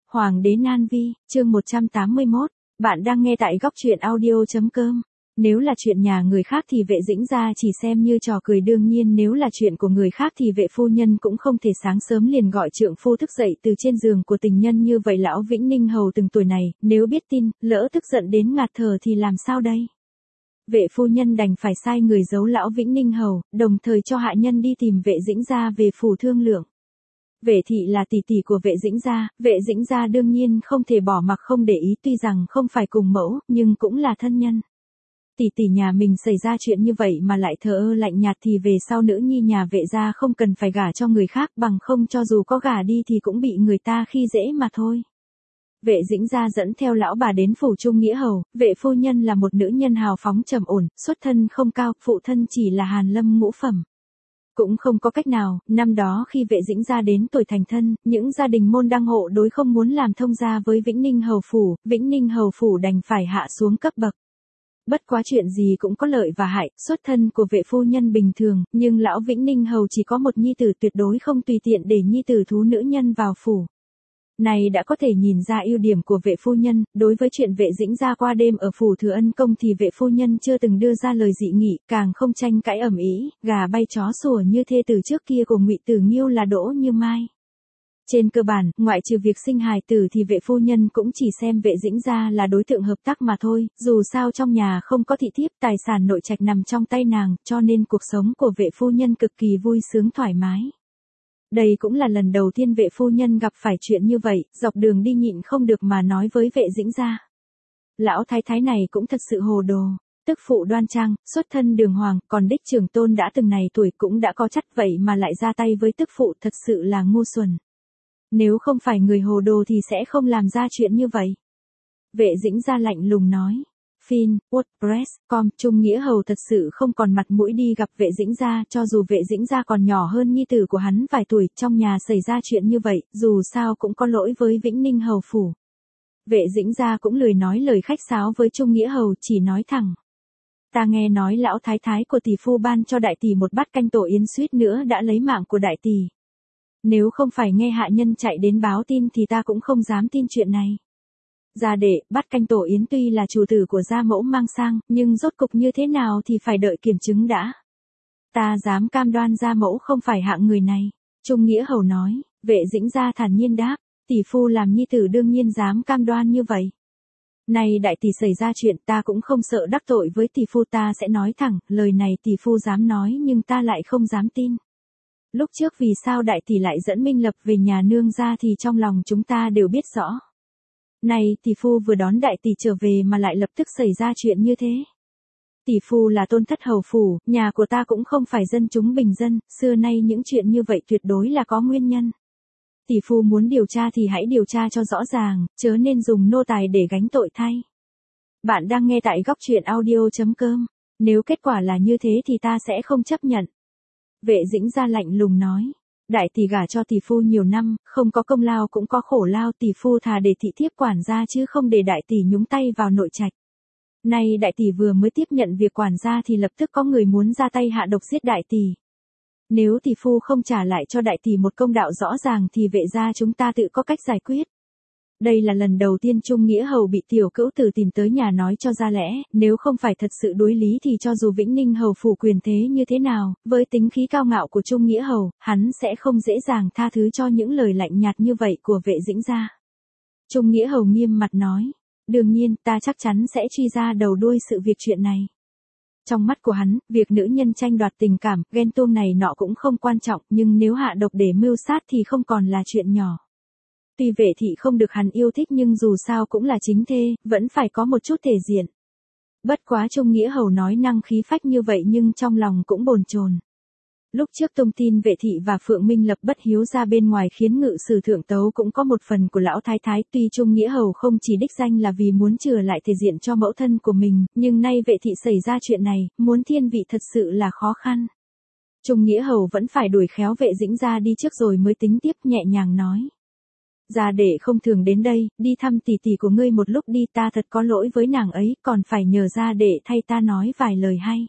Hoàng đế Nan Vi, chương 181, bạn đang nghe tại góc truyện audio.com. Nếu là chuyện nhà người khác thì Vệ Dĩnh gia chỉ xem như trò cười, đương nhiên nếu là chuyện của người khác thì Vệ phu nhân cũng không thể sáng sớm liền gọi trượng phu thức dậy từ trên giường của tình nhân như vậy. Lão Vĩnh Ninh Hầu từng tuổi này, nếu biết tin, lỡ tức giận đến ngạt thở thì làm sao đây? Vệ phu nhân đành phải sai người giấu lão Vĩnh Ninh Hầu, đồng thời cho hạ nhân đi tìm Vệ Dĩnh gia về phủ thương lượng. Vệ thị là tỷ tỷ của Vệ Dĩnh gia, Vệ Dĩnh gia đương nhiên không thể bỏ mặc không để ý, tuy rằng không phải cùng mẫu, nhưng cũng là thân nhân. Tỷ tỷ nhà mình xảy ra chuyện như vậy mà lại thờ ơ lạnh nhạt thì về sau nữ nhi nhà Vệ gia không cần phải gả cho người khác, bằng không cho dù có gả đi thì cũng bị người ta khi dễ mà thôi. Vệ Dĩnh gia dẫn theo lão bà đến phủ Trung Nghĩa Hầu, Vệ phu nhân là một nữ nhân hào phóng trầm ổn, xuất thân không cao, phụ thân chỉ là Hàn Lâm ngũ phẩm. Cũng không có cách nào, năm đó khi Vệ Dĩnh gia đến tuổi thành thân, những gia đình môn đăng hộ đối không muốn làm thông gia với Vĩnh Ninh Hầu phủ, Vĩnh Ninh Hầu phủ đành phải hạ xuống cấp bậc. Bất quá chuyện gì cũng có lợi và hại, xuất thân của Vệ phu nhân bình thường, nhưng lão Vĩnh Ninh Hầu chỉ có một nhi tử, tuyệt đối không tùy tiện để nhi tử thú nữ nhân vào phủ. Này đã có thể nhìn ra ưu điểm của Vệ phu nhân. Đối với chuyện Vệ Dĩnh gia qua đêm ở phủ Thừa Ân Công thì Vệ phu nhân chưa từng đưa ra lời dị nghị, càng không tranh cãi ầm ĩ, gà bay chó sủa như thê tử trước kia của Ngụy Tử Nghiêu là Đỗ Như Mai. Trên cơ bản, ngoại trừ việc sinh hài tử thì Vệ phu nhân cũng chỉ xem Vệ Dĩnh gia là đối tượng hợp tác mà thôi, dù sao trong nhà không có thị thiếp, tài sản nội trạch nằm trong tay nàng, cho nên cuộc sống của Vệ phu nhân cực kỳ vui sướng thoải mái. Đây cũng là lần đầu tiên Vệ phu nhân gặp phải chuyện như vậy, dọc đường đi nhịn không được mà nói với Vệ Dĩnh gia. Lão thái thái này cũng thật sự hồ đồ, tức phụ đoan trang, xuất thân đường hoàng, còn đích trưởng tôn đã từng này tuổi cũng đã có chắc vậy mà lại ra tay với tức phụ, thật sự là ngu xuẩn. Nếu không phải người hồ đồ thì sẽ không làm ra chuyện như vậy. Vệ Dĩnh gia lạnh lùng nói. Fin, WordPress.com, Trung Nghĩa Hầu thật sự không còn mặt mũi đi gặp Vệ Dĩnh gia, cho dù Vệ Dĩnh gia còn nhỏ hơn nhi tử của hắn vài tuổi, trong nhà xảy ra chuyện như vậy, dù sao cũng có lỗi với Vĩnh Ninh Hầu phủ. Vệ Dĩnh gia cũng lười nói lời khách sáo với Trung Nghĩa Hầu, chỉ nói thẳng. Ta nghe nói lão thái thái của tỷ phu ban cho đại tỷ một bát canh tổ yến, suýt nữa đã lấy mạng của đại tỷ. Nếu không phải nghe hạ nhân chạy đến báo tin thì ta cũng không dám tin chuyện này. Gia đệ, bát canh tổ yến tuy là chủ tử của gia mẫu mang sang, nhưng rốt cục như thế nào thì phải đợi kiểm chứng đã. Ta dám cam đoan gia mẫu không phải hạng người này. Trung Nghĩa Hầu nói. Vệ Dĩnh gia thản nhiên đáp. Tỷ phu làm nhi tử đương nhiên dám cam đoan như vậy. Này đại tỷ xảy ra chuyện, ta cũng không sợ đắc tội với tỷ phu, ta sẽ nói thẳng, lời này tỷ phu dám nói nhưng ta lại không dám tin. Lúc trước vì sao đại tỷ lại dẫn Minh Lập về nhà nương ra thì trong lòng chúng ta đều biết rõ. Này tỷ phu vừa đón đại tỷ trở về mà lại lập tức xảy ra chuyện như thế. Tỷ phu là tôn thất hầu phủ, nhà của ta cũng không phải dân chúng bình dân, xưa nay những chuyện như vậy tuyệt đối là có nguyên nhân. Tỷ phu muốn điều tra thì hãy điều tra cho rõ ràng, chớ nên dùng nô tài để gánh tội thay. Bạn đang nghe tại góc truyện audio.com, nếu kết quả là như thế thì ta sẽ không chấp nhận. Vệ Dĩnh gia lạnh lùng nói. Đại tỷ gả cho tỷ phu nhiều năm, không có công lao cũng có khổ lao, tỷ phu thà để thị thiếp quản gia chứ không để đại tỷ nhúng tay vào nội trạch. Nay đại tỷ vừa mới tiếp nhận việc quản gia thì lập tức có người muốn ra tay hạ độc giết đại tỷ. Nếu tỷ phu không trả lại cho đại tỷ một công đạo rõ ràng thì Vệ gia chúng ta tự có cách giải quyết. Đây là lần đầu tiên Trung Nghĩa Hầu bị tiểu cữu tử tìm tới nhà nói cho ra lẽ, nếu không phải thật sự đối lý thì cho dù Vĩnh Ninh Hầu phủ quyền thế như thế nào, với tính khí cao ngạo của Trung Nghĩa Hầu, hắn sẽ không dễ dàng tha thứ cho những lời lạnh nhạt như vậy của Vệ Dĩnh gia. Trung Nghĩa Hầu nghiêm mặt nói, đương nhiên ta chắc chắn sẽ truy ra đầu đuôi sự việc chuyện này. Trong mắt của hắn, việc nữ nhân tranh đoạt tình cảm, ghen tuông này nọ cũng không quan trọng, nhưng nếu hạ độc để mưu sát thì không còn là chuyện nhỏ. Tuy Vệ thị không được hắn yêu thích nhưng dù sao cũng là chính thê, vẫn phải có một chút thể diện. Bất quá Trung Nghĩa Hầu nói năng khí phách như vậy nhưng trong lòng cũng bồn chồn. Lúc trước tung tin Vệ thị và Phượng Minh Lập bất hiếu ra bên ngoài khiến ngự sử thượng tấu cũng có một phần của lão thái thái, tuy Trung Nghĩa Hầu không chỉ đích danh là vì muốn chừa lại thể diện cho mẫu thân của mình, nhưng nay Vệ thị xảy ra chuyện này, muốn thiên vị thật sự là khó khăn. Trung Nghĩa Hầu vẫn phải đuổi khéo Vệ Dĩnh gia đi trước rồi mới tính tiếp, nhẹ nhàng nói. Gia đệ không thường đến đây, đi thăm tỷ tỷ của ngươi một lúc đi, ta thật có lỗi với nàng ấy, còn phải nhờ gia đệ thay ta nói vài lời hay.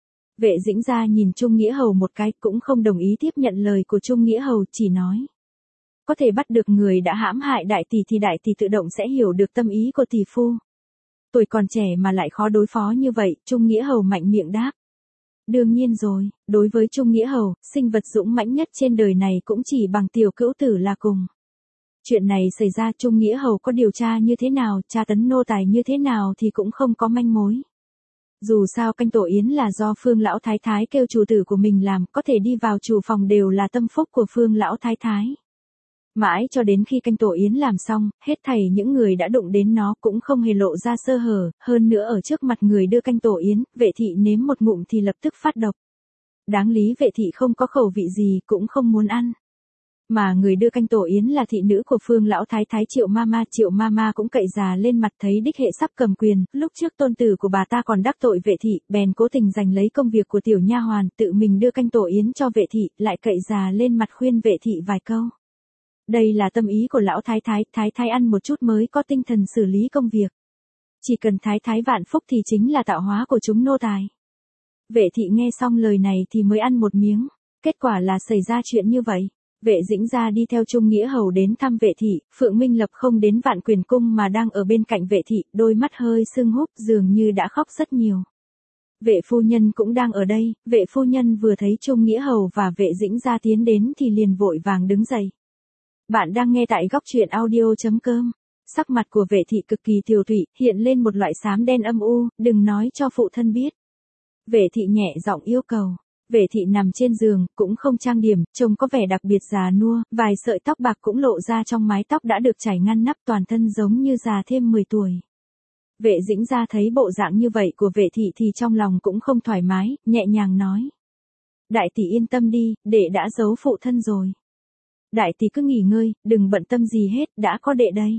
Vệ Dĩnh gia nhìn Trung Nghĩa Hầu một cái, cũng không đồng ý tiếp nhận lời của Trung Nghĩa Hầu, chỉ nói. có thể bắt được người đã hãm hại đại tỷ thì đại tỷ tự động sẽ hiểu được tâm ý của tỷ phu. Tuổi còn trẻ mà lại khó đối phó như vậy, Trung Nghĩa Hầu mạnh miệng đáp. Đương nhiên rồi, đối với Trung Nghĩa Hầu, sinh vật dũng mãnh nhất trên đời này cũng chỉ bằng tiểu cữu tử là cùng. Chuyện này xảy ra Trung Nghĩa Hầu có điều tra như thế nào, tra tấn nô tài như thế nào thì cũng không có manh mối. Dù sao canh tổ yến là do Phương Lão Thái Thái kêu chủ tử của mình làm, có thể đi vào chủ phòng đều là tâm phúc của Phương Lão Thái Thái. Mãi cho đến khi canh tổ yến làm xong, hết thảy những người đã đụng đến nó cũng không hề lộ ra sơ hở, hơn nữa ở trước mặt người đưa canh tổ yến, vệ thị nếm một ngụm thì lập tức phát độc. Đáng lý vệ thị không có khẩu vị gì cũng không muốn ăn. Mà người đưa canh tổ yến là thị nữ của Phương Lão Thái Thái Triệu Mama cũng cậy già lên mặt thấy đích hệ sắp cầm quyền, lúc trước tôn tử của bà ta còn đắc tội vệ thị, bèn cố tình giành lấy công việc của tiểu nha hoàn, tự mình đưa canh tổ yến cho vệ thị, lại cậy già lên mặt khuyên vệ thị vài câu. Đây là tâm ý của Lão Thái Thái ăn một chút mới có tinh thần xử lý công việc. Chỉ cần Thái Thái vạn phúc thì chính là tạo hóa của chúng nô tài. Vệ thị nghe xong lời này thì mới ăn một miếng, kết quả là xảy ra chuyện như vậy. Vệ Dĩnh Gia đi theo Trung Nghĩa Hầu đến thăm vệ thị, Phượng Minh Lập không đến Vạn Quyền Cung mà đang ở bên cạnh vệ thị, đôi mắt hơi sưng húp dường như đã khóc rất nhiều. Vệ phu nhân cũng đang ở đây, vệ phu nhân vừa thấy Trung Nghĩa Hầu và vệ Dĩnh Gia tiến đến thì liền vội vàng đứng dậy. Bạn đang nghe tại góc truyện audio.com. Sắc mặt của vệ thị cực kỳ tiều tụy, hiện lên một loại xám đen âm u, đừng nói cho phụ thân biết. Vệ thị nhẹ giọng yêu cầu. Vệ thị nằm trên giường, cũng không trang điểm, trông có vẻ đặc biệt già nua, vài sợi tóc bạc cũng lộ ra trong mái tóc đã được chải ngăn nắp, toàn thân giống như già thêm 10 tuổi. Vệ Dĩnh Gia thấy bộ dạng như vậy của vệ thị thì trong lòng cũng không thoải mái, nhẹ nhàng nói. Đại tỷ yên tâm đi, đệ đã giấu phụ thân rồi. Đại tỷ cứ nghỉ ngơi, đừng bận tâm gì hết, đã có đệ đây.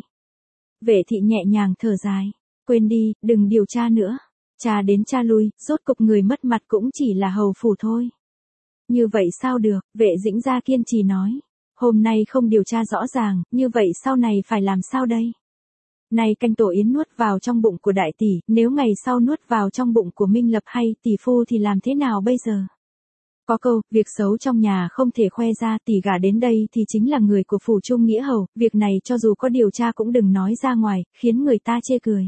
Vệ thị nhẹ nhàng thở dài. Quên đi, đừng điều tra nữa. Cha đến cha lui, rốt cục người mất mặt cũng chỉ là hầu phủ thôi. Như vậy sao được, vệ Dĩnh Gia kiên trì nói. Hôm nay không điều tra rõ ràng, như vậy sau này phải làm sao đây? Này canh tổ yến nuốt vào trong bụng của đại tỷ, nếu ngày sau nuốt vào trong bụng của Minh Lập hay tỷ phu thì làm thế nào bây giờ? Có câu, việc xấu trong nhà không thể khoe ra, tỷ gả đến đây thì chính là người của phủ Trung Nghĩa Hầu, việc này cho dù có điều tra cũng đừng nói ra ngoài, khiến người ta chê cười.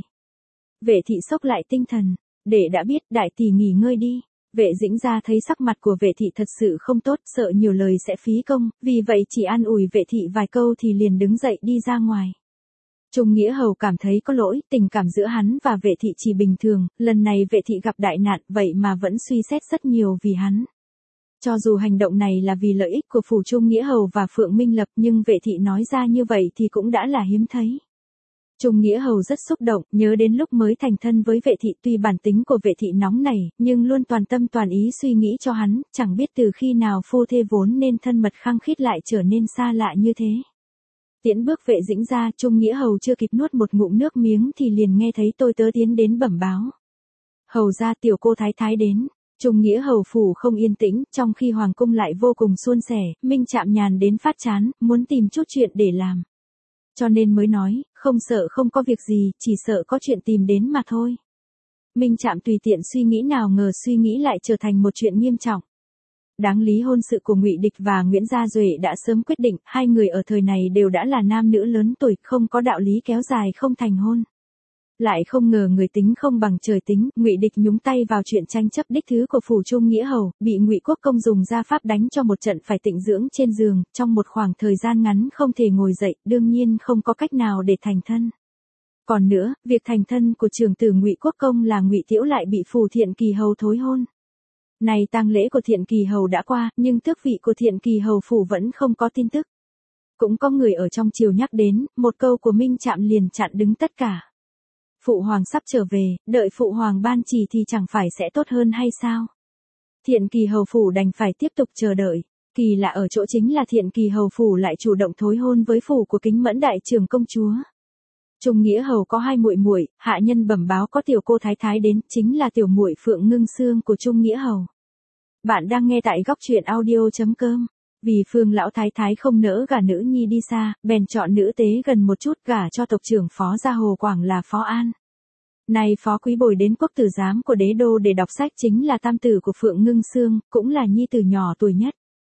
Vệ thị sốc lại tinh thần, để đã biết, đại tỷ nghỉ ngơi đi. Vệ Dĩnh Gia thấy sắc mặt của vệ thị thật sự không tốt, sợ nhiều lời sẽ phí công, vì vậy chỉ an ủi vệ thị vài câu thì liền đứng dậy đi ra ngoài. Trung Nghĩa Hầu cảm thấy có lỗi, tình cảm giữa hắn và vệ thị chỉ bình thường, lần này vệ thị gặp đại nạn vậy mà vẫn suy xét rất nhiều vì hắn. Cho dù hành động này là vì lợi ích của phủ Trung Nghĩa Hầu và Phượng Minh Lập nhưng vệ thị nói ra như vậy thì cũng đã là hiếm thấy. Trung Nghĩa Hầu rất xúc động, nhớ đến lúc mới thành thân với vệ thị, tuy bản tính của vệ thị nóng nảy, nhưng luôn toàn tâm toàn ý suy nghĩ cho hắn, chẳng biết từ khi nào phu thê vốn nên thân mật khăng khít lại trở nên xa lạ như thế. Tiễn bước vệ Dĩnh Gia, Trung Nghĩa Hầu chưa kịp nuốt một ngụm nước miếng thì liền nghe thấy tôi tớ tiến đến bẩm báo. Hầu gia tiểu cô Thái Thái đến. Trung Nghĩa Hầu phủ không yên tĩnh, trong khi hoàng cung lại vô cùng suôn sẻ, Minh Trạm nhàn đến phát chán, muốn tìm chút chuyện để làm. Cho nên mới nói, không sợ không có việc gì, chỉ sợ có chuyện tìm đến mà thôi. Minh Trạm tùy tiện suy nghĩ nào ngờ suy nghĩ lại trở thành một chuyện nghiêm trọng. Đáng lý hôn sự của Ngụy Địch và Nguyễn Gia Duệ đã sớm quyết định, hai người ở thời này đều đã là nam nữ lớn tuổi, không có đạo lý kéo dài không thành hôn. Lại không ngờ người tính không bằng trời tính, Ngụy Địch nhúng tay vào chuyện tranh chấp đích thứ của phủ Trung Nghĩa Hầu, bị Ngụy Quốc Công dùng gia pháp đánh cho một trận phải tịnh dưỡng trên giường, trong một khoảng thời gian ngắn không thể ngồi dậy, đương nhiên không có cách nào để thành thân. Còn nữa, việc thành thân của trưởng tử Ngụy Quốc Công là Ngụy Tiễu lại bị phủ Thiện Kỳ Hầu thối hôn. Này tang lễ của Thiện Kỳ Hầu đã qua, nhưng tước vị của Thiện Kỳ Hầu phủ vẫn không có tin tức. Cũng có người ở trong triều nhắc đến, một câu của Minh Trạm liền chặn đứng tất cả. Phụ hoàng sắp trở về, đợi phụ hoàng ban chỉ thì chẳng phải sẽ tốt hơn hay sao? Thiện Kỳ Hầu phủ đành phải tiếp tục chờ đợi. Kỳ lạ ở chỗ chính là Thiện Kỳ Hầu phủ lại chủ động thối hôn với phủ của Kính Mẫn đại trưởng công chúa. Trung Nghĩa Hầu có hai muội muội, hạ nhân bẩm báo có tiểu cô Thái Thái đến, chính là tiểu muội Phượng Ngưng Sương của Trung Nghĩa Hầu. Bạn đang nghe tại góc truyện audio.com. Vì Phương Lão Thái Thái không nỡ gả nữ nhi đi xa, bèn chọn nữ tế gần một chút gả cho tộc trưởng Phó Gia Hồ Quảng là Phó An. Này Phó Quý Bồi đến quốc tử giám của đế đô để đọc sách chính là tam tử của Phượng Ngưng Sương, cũng là nhi tử nhỏ tuổi nhất.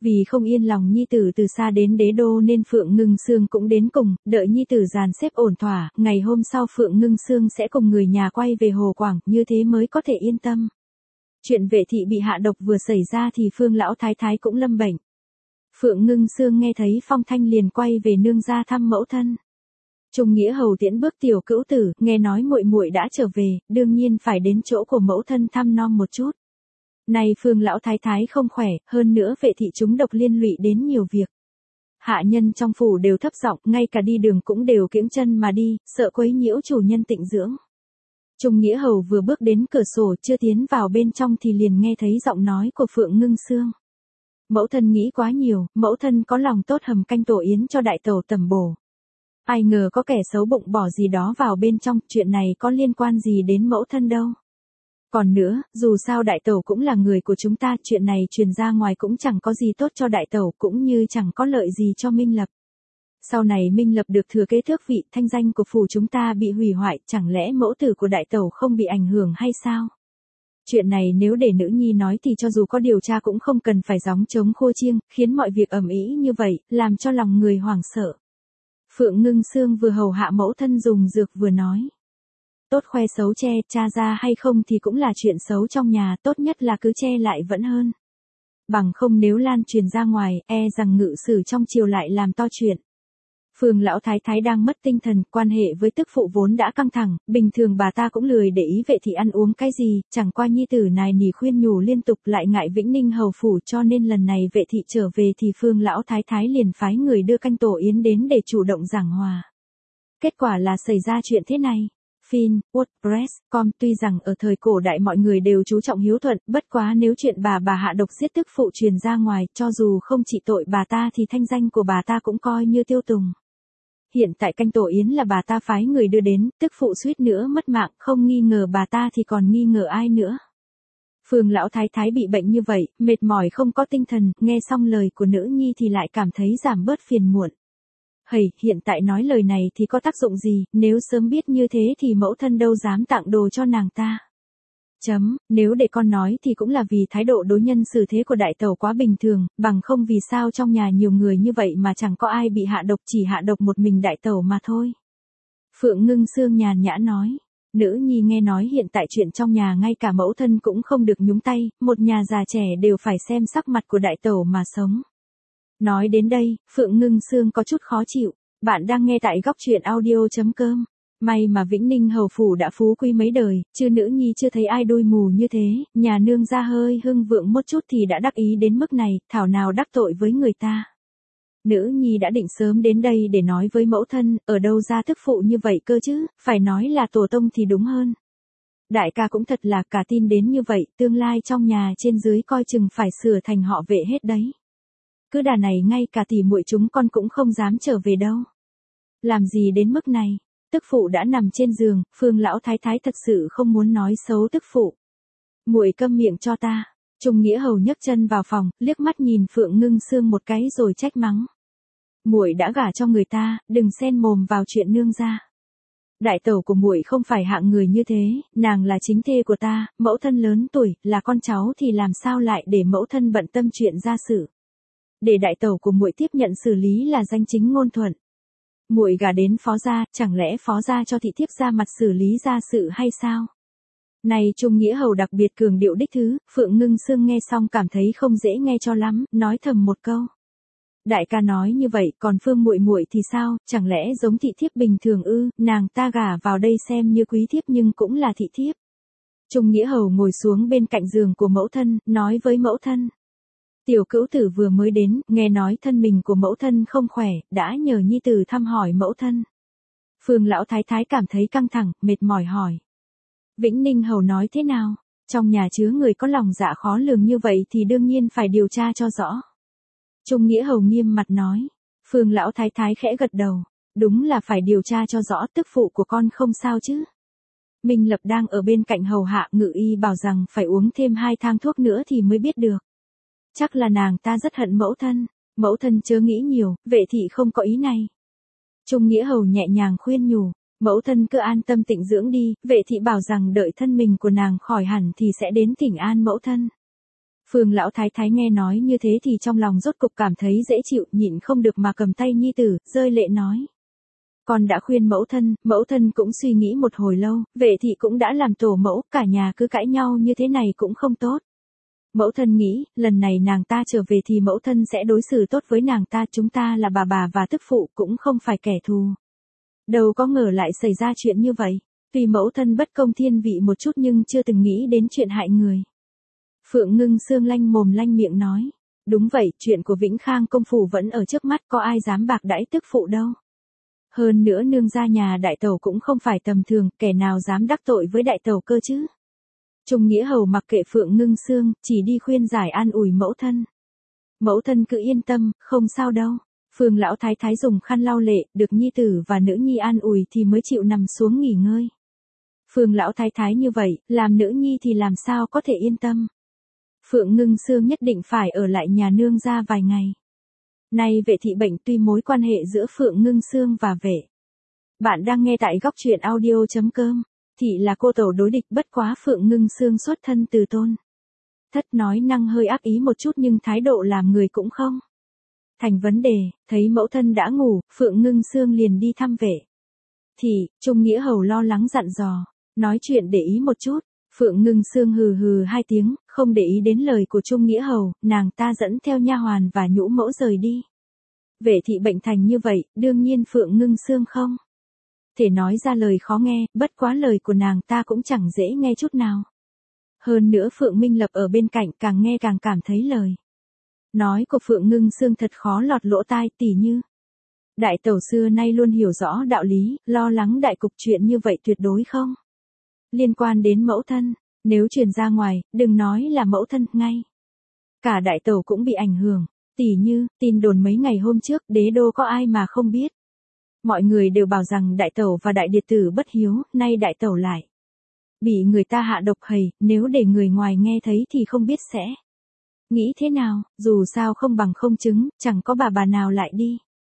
Vì không yên lòng nhi tử từ xa đến đế đô nên Phượng Ngưng Sương cũng đến cùng, đợi nhi tử dàn xếp ổn thỏa, ngày hôm sau Phượng Ngưng Sương sẽ cùng người nhà quay về Hồ Quảng, như thế mới có thể yên tâm. Chuyện Vệ thị bị hạ độc vừa xảy ra thì Phương lão thái thái cũng lâm bệnh. Phượng Ngưng Sương nghe thấy phong thanh liền quay về nương gia thăm mẫu thân. Trung Nghĩa hầu tiễn bước tiểu cữu tử, nghe nói muội muội đã trở về, đương nhiên phải đến chỗ của mẫu thân thăm nom một chút. Nay Phương lão thái thái không khỏe, hơn nữa Vệ thị chúng độc liên lụy đến nhiều việc. Hạ nhân trong phủ đều thấp giọng, ngay cả đi đường cũng đều kiễng chân mà đi, sợ quấy nhiễu chủ nhân tịnh dưỡng. Trung Nghĩa hầu vừa bước đến cửa sổ chưa tiến vào bên trong thì liền nghe thấy giọng nói của Phượng Ngưng Sương. Mẫu thân nghĩ quá nhiều, mẫu thân có lòng tốt hầm canh tổ yến cho đại tẩu tẩm bổ. Ai ngờ có kẻ xấu bụng bỏ gì đó vào bên trong, chuyện này có liên quan gì đến mẫu thân đâu. Còn nữa, dù sao đại tẩu cũng là người của chúng ta, chuyện này truyền ra ngoài cũng chẳng có gì tốt cho đại tẩu, cũng như chẳng có lợi gì cho Minh Lập. Sau này Minh Lập được thừa kế tước vị, thanh danh của phủ chúng ta bị hủy hoại, chẳng lẽ mẫu tử của đại tẩu không bị ảnh hưởng hay sao? Chuyện này nếu để nữ nhi nói thì cho dù có điều tra cũng không cần phải gióng trống khua chiêng, khiến mọi việc ầm ĩ như vậy, làm cho lòng người hoảng sợ. Phượng Ngưng Sương vừa hầu hạ mẫu thân dùng dược vừa nói. Tốt khoe xấu che, cha ra hay không thì cũng là chuyện xấu trong nhà, tốt nhất là cứ che lại vẫn hơn. Bằng không nếu lan truyền ra ngoài, e rằng ngự sử trong triều lại làm to chuyện. Phương lão thái thái đang mất tinh thần, quan hệ với tức phụ vốn đã căng thẳng, bình thường bà ta cũng lười để ý Vệ thị ăn uống cái gì, chẳng qua nhi tử nài nỉ khuyên nhủ liên tục lại ngại Vĩnh Ninh hầu phủ, cho nên lần này Vệ thị trở về thì Phương lão thái thái liền phái người đưa canh tổ yến đến để chủ động giảng hòa. Kết quả là xảy ra chuyện thế này. Fin, WordPress.com tuy rằng ở thời cổ đại mọi người đều chú trọng hiếu thuận, bất quá nếu chuyện bà hạ độc giết tức phụ truyền ra ngoài, cho dù không trị tội bà ta thì thanh danh của bà ta cũng coi như tiêu tùng. Hiện tại canh tổ yến là bà ta phái người đưa đến, tức phụ suýt nữa mất mạng, không nghi ngờ bà ta thì còn nghi ngờ ai nữa. Phương lão thái thái bị bệnh như vậy, mệt mỏi không có tinh thần, nghe xong lời của nữ nhi thì lại cảm thấy giảm bớt phiền muộn. Hiện tại nói lời này thì có tác dụng gì, nếu sớm biết như thế thì mẫu thân đâu dám tặng đồ cho nàng ta. Nếu để con nói thì cũng là vì thái độ đối nhân xử thế của đại tẩu quá bình thường, bằng không vì sao trong nhà nhiều người như vậy mà chẳng có ai bị hạ độc, chỉ hạ độc một mình đại tẩu mà thôi. Phượng Ngưng Sương nhàn nhã nói, nữ nhi nghe nói hiện tại chuyện trong nhà ngay cả mẫu thân cũng không được nhúng tay, một nhà già trẻ đều phải xem sắc mặt của đại tẩu mà sống. Nói đến đây, Phượng Ngưng Sương có chút khó chịu, bạn đang nghe tại góc truyện audio.com. May mà Vĩnh Ninh hầu phủ đã phú quý mấy đời, chứ nữ nhi chưa thấy ai đôi mù như thế, nhà nương ra hơi hưng vượng một chút thì đã đắc ý đến mức này, thảo nào đắc tội với người ta. Nữ nhi đã định sớm đến đây để nói với mẫu thân, ở đâu ra thức phụ như vậy cơ chứ, phải nói là tổ tông thì đúng hơn. Đại ca cũng thật là cả tin đến như vậy, tương lai trong nhà trên dưới coi chừng phải sửa thành họ Vệ hết đấy. Cứ đà này ngay cả tỷ muội chúng con cũng không dám trở về đâu. Làm gì đến mức này? Tức phụ đã nằm trên giường, Phương lão thái thái thật sự không muốn nói xấu tức phụ. Muội câm miệng cho ta. Trung Nghĩa hầu nhấc chân vào phòng, liếc mắt nhìn Phượng Ngưng Sương một cái rồi trách mắng. Muội đã gả cho người ta, đừng xen mồm vào chuyện nương gia. Đại tẩu của muội không phải hạng người như thế, nàng là chính thê của ta, mẫu thân lớn tuổi, là con cháu thì làm sao lại để mẫu thân bận tâm chuyện gia sự. Để đại tẩu của muội tiếp nhận xử lý là danh chính ngôn thuận. Muội gả đến phó gia, chẳng lẽ phó gia cho thị thiếp ra mặt xử lý gia sự hay sao? Này Trung Nghĩa hầu đặc biệt cường điệu đích thứ, Phượng Ngưng Sương nghe xong cảm thấy không dễ nghe cho lắm, nói thầm một câu. Đại ca nói như vậy, còn Phương muội muội thì sao, chẳng lẽ giống thị thiếp bình thường ư, nàng ta gả vào đây xem như quý thiếp nhưng cũng là thị thiếp. Trung Nghĩa hầu ngồi xuống bên cạnh giường của mẫu thân, nói với mẫu thân. Tiểu cữu tử vừa mới đến, nghe nói thân mình của mẫu thân không khỏe, đã nhờ nhi tử thăm hỏi mẫu thân. Phương lão thái thái cảm thấy căng thẳng, mệt mỏi hỏi. Vĩnh Ninh hầu nói thế nào? Trong nhà chứa người có lòng dạ khó lường như vậy thì đương nhiên phải điều tra cho rõ. Trung Nghĩa hầu nghiêm mặt nói. Phương lão thái thái khẽ gật đầu. Đúng là phải điều tra cho rõ, tức phụ của con không sao chứ. Minh Lập đang ở bên cạnh hầu hạ, ngự y bảo rằng phải uống thêm 2 thang thuốc nữa thì mới biết được. Chắc là nàng ta rất hận mẫu thân chớ nghĩ nhiều, Vệ thị không có ý này. Trung Nghĩa hầu nhẹ nhàng khuyên nhủ, mẫu thân cứ an tâm tịnh dưỡng đi, Vệ thị bảo rằng đợi thân mình của nàng khỏi hẳn thì sẽ đến thỉnh an mẫu thân. Phương lão thái thái nghe nói như thế thì trong lòng rốt cục cảm thấy dễ chịu, nhịn không được mà cầm tay nhi tử, rơi lệ nói. Con đã khuyên mẫu thân cũng suy nghĩ một hồi lâu, vệ thị cũng đã làm tổ mẫu, cả nhà cứ cãi nhau như thế này cũng không tốt. Mẫu thân nghĩ, lần này nàng ta trở về thì mẫu thân sẽ đối xử tốt với nàng ta, chúng ta là bà và tức phụ cũng không phải kẻ thù. Đâu có ngờ lại xảy ra chuyện như vậy, tuy mẫu thân bất công thiên vị một chút nhưng chưa từng nghĩ đến chuyện hại người. Phượng Ngưng Sương lanh mồm lanh miệng nói, đúng vậy, chuyện của Vĩnh Khang công phủ vẫn ở trước mắt, có ai dám bạc đãi tức phụ đâu. Hơn nữa nương gia nhà đại tẩu cũng không phải tầm thường, kẻ nào dám đắc tội với đại tẩu cơ chứ. Trung Nghĩa Hầu mặc kệ Phượng Ngưng Sương, chỉ đi khuyên giải an ủi mẫu thân. Mẫu thân cứ yên tâm, không sao đâu. Phương lão thái thái dùng khăn lau lệ, được nhi tử và nữ nhi an ủi thì mới chịu nằm xuống nghỉ ngơi. Phương lão thái thái như vậy, làm nữ nhi thì làm sao có thể yên tâm. Phượng Ngưng Sương nhất định phải ở lại nhà nương gia vài ngày. Nay vệ thị bệnh, tuy mối quan hệ giữa Phượng Ngưng Sương và vệ. Bạn đang nghe tại góc truyện audio.com. Thị là cô tẩu đối địch, bất quá Phượng Ngưng Sương xuất thân từ tôn. Thất nói năng hơi ác ý một chút nhưng thái độ làm người cũng không thành vấn đề, thấy mẫu thân đã ngủ, Phượng Ngưng Sương liền đi thăm vệ. Thì, Trung Nghĩa Hầu lo lắng dặn dò, nói chuyện để ý một chút. Phượng Ngưng Sương hừ hừ hai tiếng, không để ý đến lời của Trung Nghĩa Hầu, nàng ta dẫn theo nha hoàn và nhũ mẫu rời đi. Vệ thị bệnh thành như vậy, đương nhiên Phượng Ngưng Sương không thể nói ra lời khó nghe, bất quá lời của nàng ta cũng chẳng dễ nghe chút nào. Hơn nữa Phượng Minh Lập ở bên cạnh càng nghe càng cảm thấy lời nói của Phượng Ngưng Sương thật khó lọt lỗ tai, tỉ như. Đại tẩu xưa nay luôn hiểu rõ đạo lý, lo lắng đại cục, chuyện như vậy tuyệt đối không liên quan đến mẫu thân, nếu truyền ra ngoài, đừng nói là mẫu thân, ngay cả đại tẩu cũng bị ảnh hưởng, tỉ như, tin đồn mấy ngày hôm trước, đế đô có ai mà không biết. Mọi người đều bảo rằng đại tẩu và đại điệt tử bất hiếu, nay đại tẩu lại bị người ta hạ độc hầy, nếu để người ngoài nghe thấy thì không biết sẽ nghĩ thế nào, dù sao không bằng không chứng, chẳng có bà nào lại đi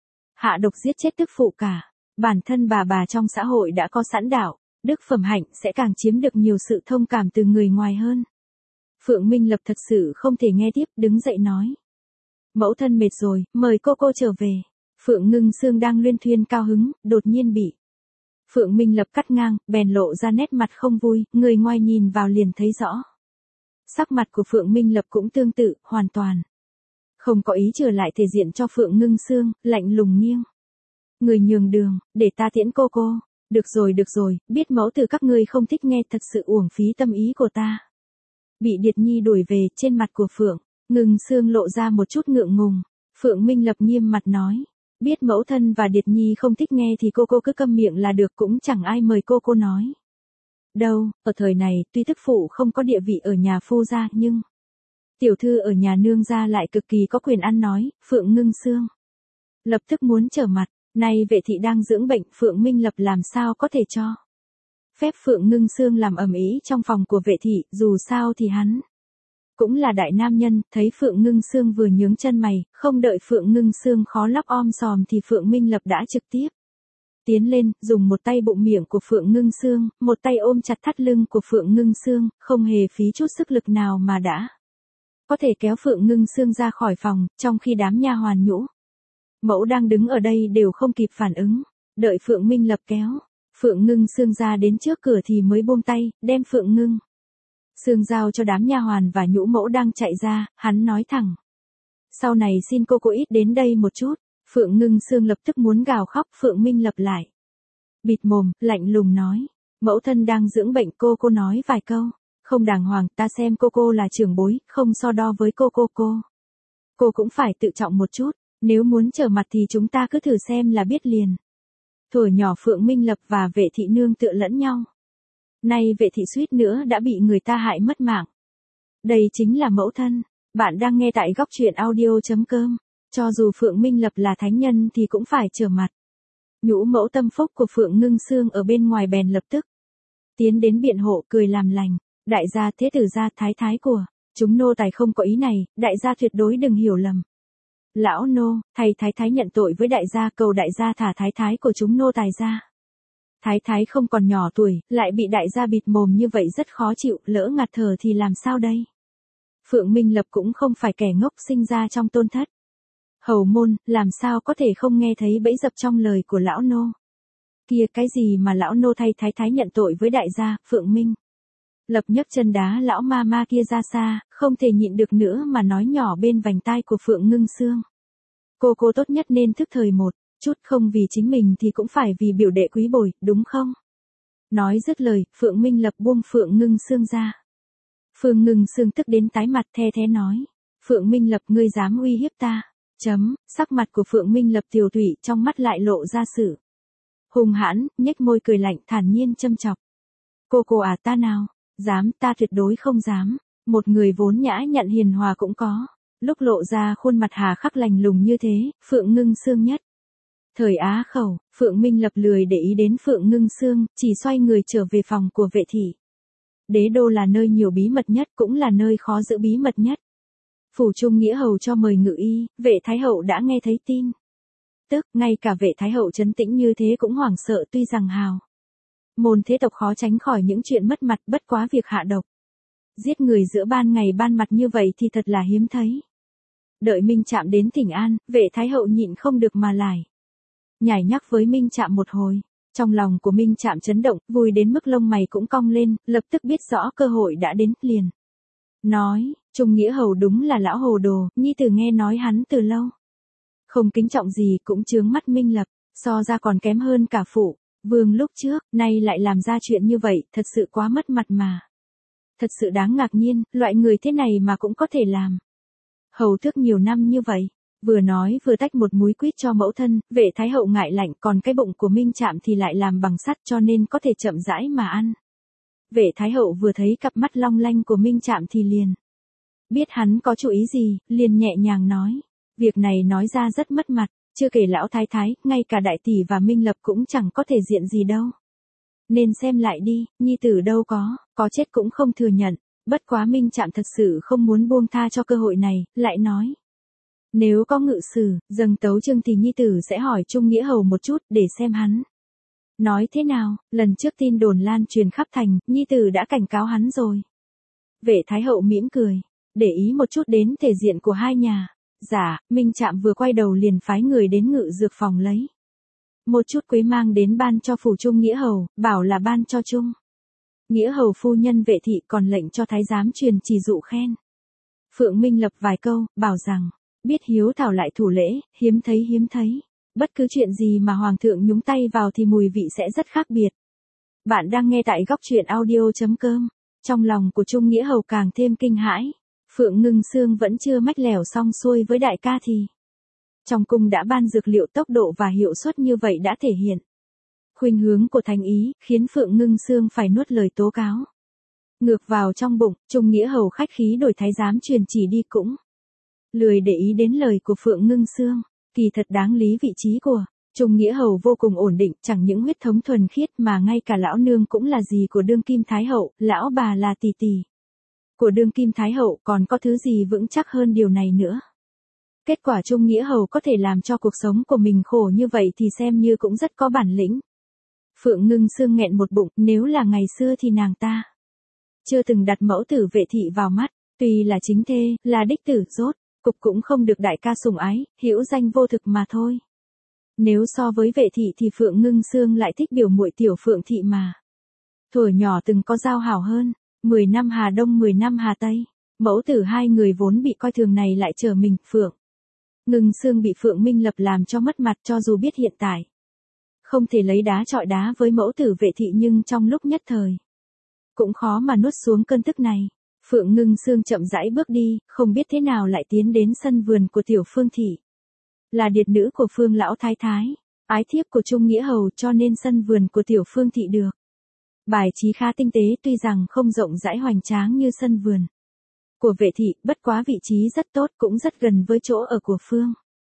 hạ độc giết chết tức phụ cả. Bản thân bà trong xã hội đã có sẵn đạo đức phẩm hạnh, sẽ càng chiếm được nhiều sự thông cảm từ người ngoài hơn. Phượng Minh Lập thật sự không thể nghe tiếp, đứng dậy nói. Mẫu thân mệt rồi, mời cô trở về. Phượng Ngưng Sương đang luyên thuyên cao hứng, đột nhiên bị Phượng Minh Lập cắt ngang, bèn lộ ra nét mặt không vui, người ngoài nhìn vào liền thấy rõ. Sắc mặt của Phượng Minh Lập cũng tương tự, hoàn toàn không có ý trở lại thể diện cho Phượng Ngưng Sương, lạnh lùng nghiêng người nhường đường, để ta tiễn cô. Được rồi, biết mẫu từ các ngươi không thích nghe, thật sự uổng phí tâm ý của ta. Bị Điệt Nhi đuổi về, trên mặt của Phượng Ngưng Sương lộ ra một chút ngượng ngùng. Phượng Minh Lập nghiêm mặt nói, biết mẫu thân và Điệt Nhi không thích nghe thì cô cứ câm miệng là được, cũng chẳng ai mời cô nói. Đâu, ở thời này, tuy tức phụ không có địa vị ở nhà phu gia nhưng tiểu thư ở nhà nương gia lại cực kỳ có quyền ăn nói. Phượng Ngưng Sương lập tức muốn trở mặt, nay vệ thị đang dưỡng bệnh, Phượng Minh Lập làm sao có thể cho phép Phượng Ngưng Sương làm ầm ĩ trong phòng của vệ thị, dù sao thì hắn cũng là đại nam nhân. Thấy Phượng Ngưng Sương vừa nhướng chân mày, không đợi Phượng Ngưng Sương khó lắp om sòm thì Phượng Minh Lập đã trực tiếp tiến lên, dùng một tay bụng miệng của Phượng Ngưng Sương, một tay ôm chặt thắt lưng của Phượng Ngưng Sương, không hề phí chút sức lực nào mà đã có thể kéo Phượng Ngưng Sương ra khỏi phòng, trong khi đám nha hoàn nhũ mẫu đang đứng ở đây đều không kịp phản ứng, đợi Phượng Minh Lập kéo Phượng Ngưng Sương ra đến trước cửa thì mới buông tay, đem Phượng Ngưng Sương giao cho đám nha hoàn và nhũ mẫu đang chạy ra. Hắn nói thẳng, sau này xin cô ít đến đây một chút. Phượng Ngưng Sương lập tức muốn gào khóc. Phượng Minh Lập lại bịt mồm, lạnh lùng nói, mẫu thân đang dưỡng bệnh, cô nói vài câu không đàng hoàng, ta xem cô là trưởng bối, không so đo với cô cũng phải tự trọng một chút, nếu muốn trở mặt thì chúng ta cứ thử xem là biết liền. Thuở nhỏ Phượng Minh Lập và vệ thị nương tựa lẫn nhau, nay vệ thị suýt nữa đã bị người ta hại mất mạng. Đây chính là mẫu thân. Bạn đang nghe tại góc truyện audio.com. Cho dù Phượng Minh Lập là thánh nhân thì cũng phải trở mặt. Nhũ mẫu tâm phúc của Phượng Ngưng Sương ở bên ngoài bèn lập tức tiến đến biện hộ, cười làm lành. Đại gia, thế tử gia, thái của chúng nô tài không có ý này, đại gia tuyệt đối đừng hiểu lầm. Lão nô, thầy thái nhận tội với đại gia, cầu đại gia thả thái của chúng nô tài ra. Thái không còn nhỏ tuổi, lại bị đại gia bịt mồm như vậy rất khó chịu, lỡ ngạt thở thì làm sao đây? Phượng Minh Lập cũng không phải kẻ ngốc sinh ra trong tôn thất. Hầu môn, làm sao có thể không nghe thấy bẫy dập trong lời của lão nô. Kia cái gì mà lão nô thay thái thái nhận tội với đại gia, Phượng Minh. Lập nhấc chân đá lão ma ma kia ra xa, không thể nhịn được nữa mà nói nhỏ bên vành tai của Phượng Ngưng Sương. Cô tốt nhất nên thức thời một chút, không vì chính mình thì cũng phải vì biểu đệ quý bồi, đúng không? Nói dứt lời, Phượng Minh Lập buông Phượng Ngưng Sương ra. Phượng Ngưng Sương tức đến tái mặt the thế nói. Phượng Minh Lập, ngươi dám uy hiếp ta. Sắc mặt của Phượng Minh Lập tiều tụy, trong mắt lại lộ ra sự hung hãn, nhếch môi cười lạnh, thản nhiên châm chọc. Cô à, ta nào? Dám, ta tuyệt đối không dám. Một người vốn nhã nhặn hiền hòa cũng có. Lúc lộ ra khuôn mặt hà khắc lành lùng như thế, Phượng Ngưng Sương nhất thời á khẩu. Phượng Minh Lập lười để ý đến Phượng Ngưng Sương, chỉ xoay người trở về phòng của vệ thị. Đế đô là nơi nhiều bí mật nhất, cũng là nơi khó giữ bí mật nhất. Phủ Trung Nghĩa Hầu cho mời ngự y, vệ thái hậu đã nghe thấy tin. Ngay cả vệ thái hậu trấn tĩnh như thế cũng hoảng sợ, tuy rằng hào môn thế tộc khó tránh khỏi những chuyện mất mặt, bất quá việc hạ độc giết người giữa ban ngày ban mặt như vậy thì thật là hiếm thấy. Đợi Minh Trạm đến Thỉnh An, vệ thái hậu nhịn không được mà lại nhảy nhắc với Minh Trạm một hồi. Trong lòng của Minh Trạm chấn động, vui đến mức lông mày cũng cong lên, lập tức biết rõ cơ hội đã đến, liền nói, Trung Nghĩa Hầu đúng là lão hồ đồ, nhi tử nghe nói hắn từ lâu. Không kính trọng gì, cũng chướng mắt Minh Lập, so ra còn kém hơn cả phụ vương lúc trước, nay lại làm ra chuyện như vậy, thật sự quá mất mặt mà. Thật sự đáng ngạc nhiên, loại người thế này mà cũng có thể làm hầu tước nhiều năm như vậy. Vừa nói vừa tách một múi quýt cho mẫu thân, vệ thái hậu ngại lạnh, còn cái bụng của Minh Trạm thì lại làm bằng sắt cho nên có thể chậm rãi mà ăn. Vệ thái hậu vừa thấy cặp mắt long lanh của Minh Trạm thì liền biết hắn có chủ ý gì, liền nhẹ nhàng nói. Việc này nói ra rất mất mặt, chưa kể lão thái thái, ngay cả đại tỷ và Minh Lập cũng chẳng có thể diện gì đâu. Nên xem lại đi, nhi tử đâu có chết cũng không thừa nhận. Bất quá Minh Trạm thật sự không muốn buông tha cho cơ hội này, lại nói. Nếu có ngự sử, dâng tấu chương thì nhi tử sẽ hỏi Trung Nghĩa Hầu một chút, để xem hắn nói thế nào. Lần trước tin đồn lan truyền khắp thành, nhi tử đã cảnh cáo hắn rồi. Vệ thái hậu mỉm cười, để ý một chút đến thể diện của hai nhà. Dạ, Minh Trạm vừa quay đầu liền phái người đến ngự dược phòng lấy một chút quế mang đến ban cho phủ Trung Nghĩa Hầu, bảo là ban cho Trung Nghĩa Hầu phu nhân vệ thị, còn lệnh cho thái giám truyền chỉ dụ khen Phượng Minh Lập vài câu, bảo rằng biết hiếu thảo lại thủ lễ, hiếm thấy. Bất cứ chuyện gì mà hoàng thượng nhúng tay vào thì mùi vị sẽ rất khác biệt. Bạn đang nghe tại góc truyện audio.com. Trong lòng của Trung Nghĩa Hầu càng thêm kinh hãi. Phượng Ngưng Sương vẫn chưa mách lèo xong xuôi với đại ca thì trong cung đã ban dược liệu, tốc độ và hiệu suất như vậy đã thể hiện khuynh hướng của thành ý, khiến Phượng Ngưng Sương phải nuốt lời tố cáo ngược vào trong bụng. Trung Nghĩa Hầu khách khí đổi thái giám truyền chỉ đi, cũng lười để ý đến lời của Phượng Ngưng Sương. Kỳ thật đáng lý vị trí của Trung Nghĩa Hầu vô cùng ổn định, chẳng những huyết thống thuần khiết mà ngay cả lão nương cũng là dì của đương kim thái hậu, lão bà là tỷ tỷ của đương kim thái hậu, còn có thứ gì vững chắc hơn điều này nữa. Kết quả Trung Nghĩa Hầu có thể làm cho cuộc sống của mình khổ như vậy thì xem như cũng rất có bản lĩnh. Phượng Ngưng Sương nghẹn một bụng, nếu là ngày xưa thì nàng ta chưa từng đặt mẫu tử vệ thị vào mắt, tuy là chính thê, là đích tử, rốt cục cũng không được đại ca sủng ái, hữu danh vô thực mà thôi. Nếu so với vệ thị thì Phượng Ngưng Sương lại thích biểu muội tiểu Phượng thị mà. Thuở nhỏ từng có giao hảo hơn, 10 năm Hà Đông 10 năm Hà Tây, mẫu tử hai người vốn bị coi thường này lại trở mình. Phượng Ngưng Sương bị Phượng Minh Lập làm cho mất mặt, cho dù biết hiện tại không thể lấy đá chọi đá với mẫu tử vệ thị, nhưng trong lúc nhất thời cũng khó mà nuốt xuống cơn tức này. Phượng Ngưng Sương chậm rãi bước đi, không biết thế nào lại tiến đến sân vườn của tiểu Phương thị. Là điệt nữ của Phương lão thái thái, ái thiếp của Trung Nghĩa Hầu, cho nên sân vườn của tiểu Phương thị được bài trí khá tinh tế, tuy rằng không rộng rãi hoành tráng như sân vườn của vệ thị, bất quá vị trí rất tốt, cũng rất gần với chỗ ở của Phương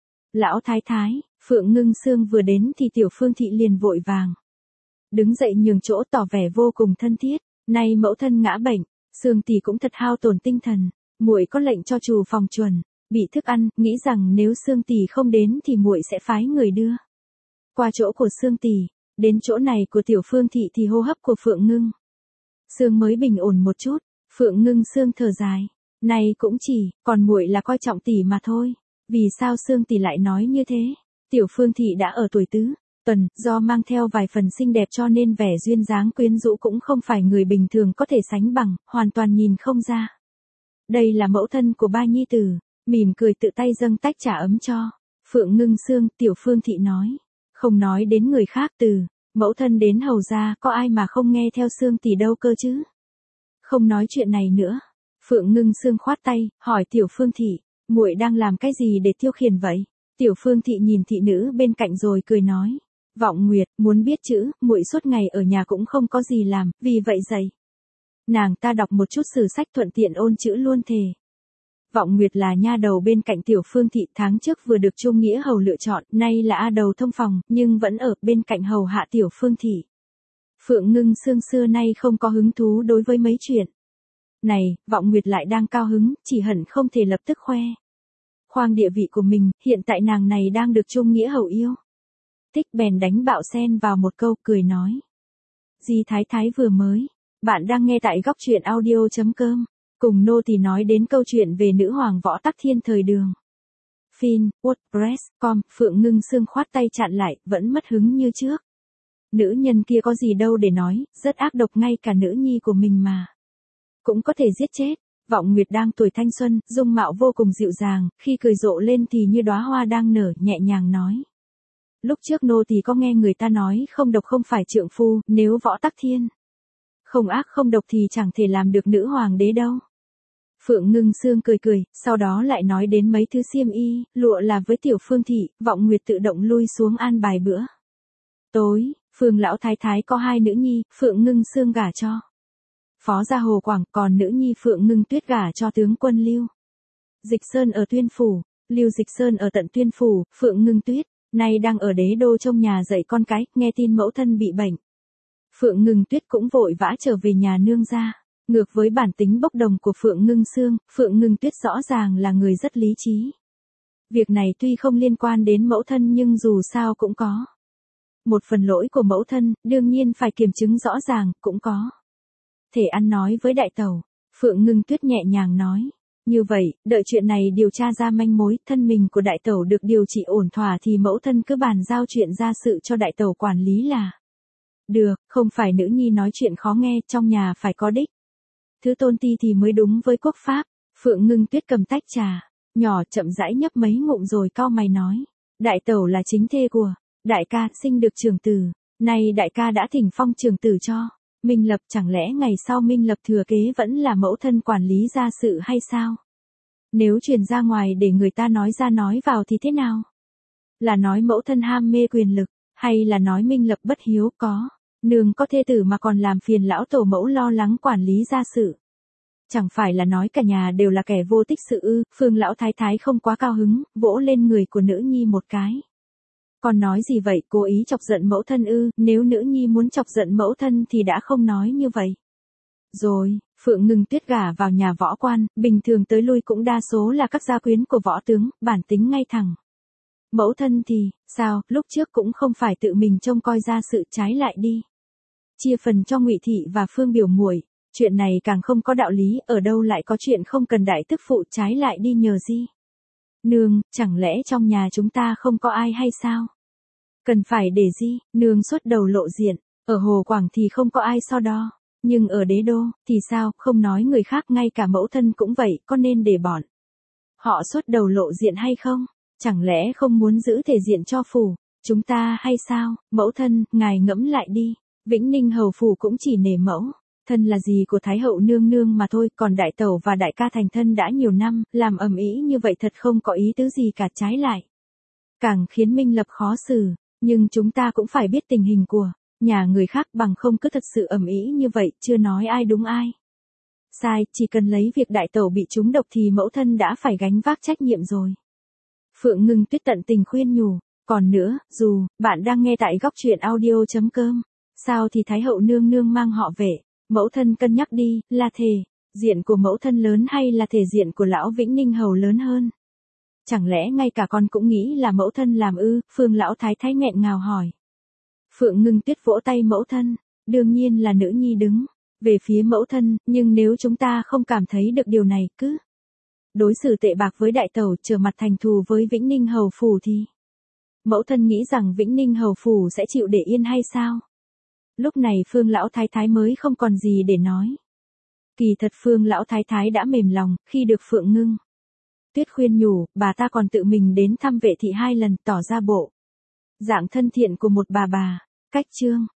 lão thái thái. Phượng Ngưng Sương vừa đến thì tiểu Phương thị liền vội vàng đứng dậy nhường chỗ, tỏ vẻ vô cùng thân thiết. Nay mẫu thân ngã bệnh, Sương tỷ cũng thật hao tổn tinh thần, muội có lệnh cho chủ phòng chuẩn bị thức ăn, nghĩ rằng nếu Sương tỷ không đến thì muội sẽ phái người đưa qua chỗ của Sương tỷ. Đến chỗ này của tiểu Phương thị thì hô hấp của Phượng Ngưng Sương mới bình ổn một chút. Phượng Ngưng Sương thở dài, Này cũng chỉ, còn muội là coi trọng tỷ mà thôi. Vì sao Sương tỷ lại nói như thế? Tiểu Phương thị đã ở tuổi tứ tuần, do mang theo vài phần xinh đẹp cho nên vẻ duyên dáng quyến rũ cũng không phải người bình thường có thể sánh bằng, hoàn toàn nhìn không ra. Đây là mẫu thân của ba nhi tử, mỉm cười tự tay dâng tách trà ấm cho. Phượng Ngưng Sương, Tiểu Phương thị nói. Không nói đến người khác từ, mẫu thân đến hầu gia có ai mà không nghe theo Sương tỷ đâu cơ chứ. Không nói chuyện này nữa. Phượng Ngưng Sương khoát tay, hỏi Tiểu Phương thị, muội đang làm cái gì để tiêu khiển vậy? Tiểu Phương thị nhìn thị nữ bên cạnh rồi cười nói. Vọng Nguyệt, muốn biết chữ, muội suốt ngày ở nhà cũng không có gì làm, vì vậy dậy. Nàng ta đọc một chút sử sách thuận tiện ôn chữ luôn thề. Vọng Nguyệt là nha đầu bên cạnh Tiểu Phương thị, tháng trước vừa được Trung Nghĩa hầu lựa chọn, nay là A đầu thông phòng, nhưng vẫn ở bên cạnh hầu hạ Tiểu Phương thị. Phượng Ngưng Sương xưa nay không có hứng thú đối với mấy chuyện này, Vọng Nguyệt lại đang cao hứng, chỉ hận không thể lập tức khoang địa vị của mình, hiện tại nàng này đang được Trung Nghĩa hầu yêu. Tích bèn đánh bạo xen vào một câu, cười nói. Di Thái Thái vừa mới, bạn đang nghe tại góc truyện audio.com, cùng nô tỳ nói đến câu chuyện về nữ hoàng Võ Tắc Thiên thời Đường. Fin, WordPress.com, Phượng Ngưng Sương khoát tay chặn lại, vẫn mất hứng như trước. Nữ nhân kia có gì đâu để nói, rất ác độc, ngay cả nữ nhi của mình mà cũng có thể giết chết. Vọng Nguyệt đang tuổi thanh xuân, dung mạo vô cùng dịu dàng, khi cười rộ lên thì như đóa hoa đang nở, nhẹ nhàng nói. Lúc trước nô tỳ có nghe người ta nói không độc không phải trượng phu, nếu Võ Tắc Thiên không ác không độc thì chẳng thể làm được nữ hoàng đế đâu. Phượng Ngưng Sương cười cười, sau đó lại nói đến mấy thứ xiêm y, lụa là với Tiểu Phương thị. Vọng Nguyệt tự động lui xuống an bài bữa tối. Phương lão thái thái có hai nữ nhi, Phượng Ngưng Sương gả cho Phó gia Hồ Quảng, còn nữ nhi Phượng Ngưng Tuyết gả cho tướng quân Lưu Dịch Sơn ở Tuyên phủ. Lưu Dịch Sơn ở tận Tuyên phủ, Phượng Ngưng Tuyết nay đang ở đế đô trong nhà dạy con cái, nghe tin mẫu thân bị bệnh. Phượng Ngưng Tuyết cũng vội vã trở về nhà nương ra. Ngược với bản tính bốc đồng của Phượng Ngưng Sương, Phượng Ngưng Tuyết rõ ràng là người rất lý trí. Việc này tuy không liên quan đến mẫu thân nhưng dù sao cũng có một phần lỗi của mẫu thân, đương nhiên phải kiểm chứng rõ ràng, cũng có thể ăn nói với đại tẩu. Phượng Ngưng Tuyết nhẹ nhàng nói. Như vậy, đợi chuyện này điều tra ra manh mối, thân mình của đại tẩu được điều trị ổn thỏa thì mẫu thân cứ bàn giao chuyện ra sự cho đại tẩu quản lý là được, không phải nữ nhi nói chuyện khó nghe, trong nhà phải có đích thứ tôn ti thì mới đúng với quốc pháp. Phượng Ngưng Tuyết cầm tách trà nhỏ chậm rãi nhấp mấy ngụm rồi cau mày nói. Đại tẩu là chính thê của đại ca, sinh được trưởng tử, nay đại ca đã thỉnh phong trưởng tử cho Minh Lập, chẳng lẽ ngày sau Minh Lập thừa kế vẫn là mẫu thân quản lý gia sự hay sao? Nếu truyền ra ngoài để người ta nói ra nói vào thì thế nào? Là nói mẫu thân ham mê quyền lực, hay là nói Minh Lập bất hiếu, có nương có thê tử mà còn làm phiền lão tổ mẫu lo lắng quản lý gia sự? Chẳng phải là nói cả nhà đều là kẻ vô tích sự ư? Phương lão thái thái không quá cao hứng, vỗ lên người của nữ nhi một cái. Còn nói gì vậy, cố ý chọc giận mẫu thân ư? Nếu nữ nhi muốn chọc giận mẫu thân thì đã không nói như vậy rồi. Phượng Ngưng Tuyết gả vào nhà võ quan, bình thường tới lui cũng đa số là các gia quyến của võ tướng, bản tính ngay thẳng. Mẫu thân thì, sao, lúc trước cũng không phải tự mình trông coi ra sự, trái lại đi chia phần cho Ngụy thị và Phương biểu muội. Chuyện này càng không có đạo lý, ở đâu lại có chuyện không cần đại tức phụ, trái lại đi nhờ Di nương, chẳng lẽ trong nhà chúng ta không có ai hay sao? Cần phải để Di nương xuất đầu lộ diện, ở Hồ Quảng thì không có ai so đo, nhưng ở đế đô thì sao, không nói người khác, ngay cả mẫu thân cũng vậy, có nên để bọn họ xuất đầu lộ diện hay không? Chẳng lẽ không muốn giữ thể diện cho phủ chúng ta hay sao? Mẫu thân, ngài ngẫm lại đi, Vĩnh Ninh hầu phủ cũng chỉ nể mẫu thân là gì của Thái hậu nương nương mà thôi, còn đại tẩu và đại ca thành thân đã nhiều năm, làm ầm ĩ như vậy thật không có ý tứ gì cả, trái lại càng khiến Minh Lập khó xử. Nhưng chúng ta cũng phải biết tình hình của nhà người khác, bằng không cứ thật sự ầm ĩ như vậy, chưa nói ai đúng ai sai, chỉ cần lấy việc đại tẩu bị trúng độc thì mẫu thân đã phải gánh vác trách nhiệm rồi. Phượng Ngưng Tuyết tận tình khuyên nhủ. Còn nữa, dù bạn đang nghe tại góc truyện audio.com, sao thì Thái hậu nương nương mang họ Vệ, mẫu thân cân nhắc đi, là thể diện của mẫu thân lớn hay là thể diện của lão Vĩnh Ninh hầu lớn hơn? Chẳng lẽ ngay cả con cũng nghĩ là mẫu thân làm ư? Phương lão thái thái nghẹn ngào hỏi. Phượng Ngưng Tuyết vỗ tay mẫu thân, đương nhiên là nữ nhi đứng về phía mẫu thân, nhưng nếu chúng ta không cảm thấy được điều này, cứ đối xử tệ bạc với đại tẩu, trở mặt thành thù với Vĩnh Ninh hầu phủ thì mẫu thân nghĩ rằng Vĩnh Ninh hầu phủ sẽ chịu để yên hay sao? Lúc này Phương lão thái thái mới không còn gì để nói. Kỳ thật Phương lão thái thái đã mềm lòng khi được Phượng Ngưng Tuyết khuyên nhủ, bà ta còn tự mình đến thăm Vệ thị 2 lần, tỏ ra bộ dạng thân thiện của một bà. Cách chương